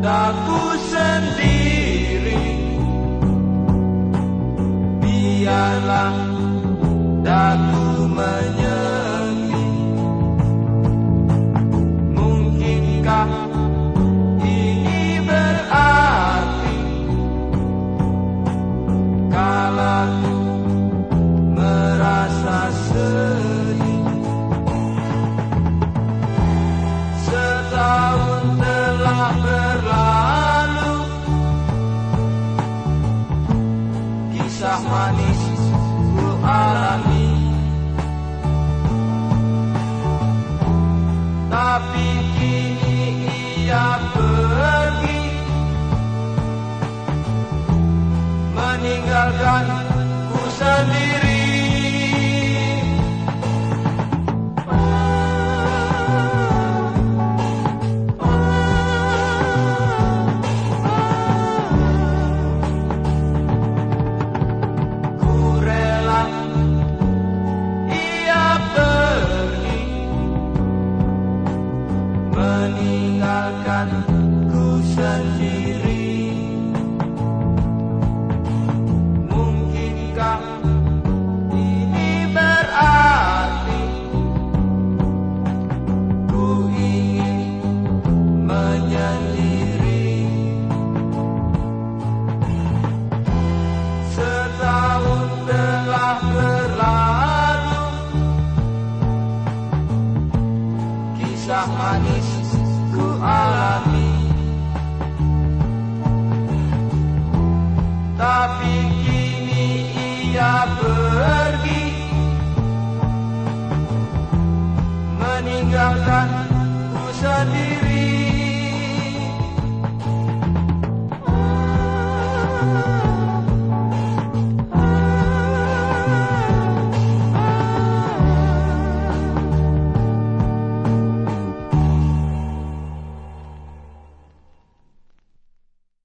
Aku sendiri, biarlah daku menyanyi. Mungkinkah ini berarti kalau ku merasa sedih? Setahun telah berlalu, kisah manis ku alami, tapi kini ia pergi, meninggalkan ku sendiri. Meninggalkan ku sendiri. Mungkinkah ini berarti ku ingin menyendiri? Setahun telah berlalu, kisah manis ku alami, tapi kini ia pergi, meninggalkan ku sendiri.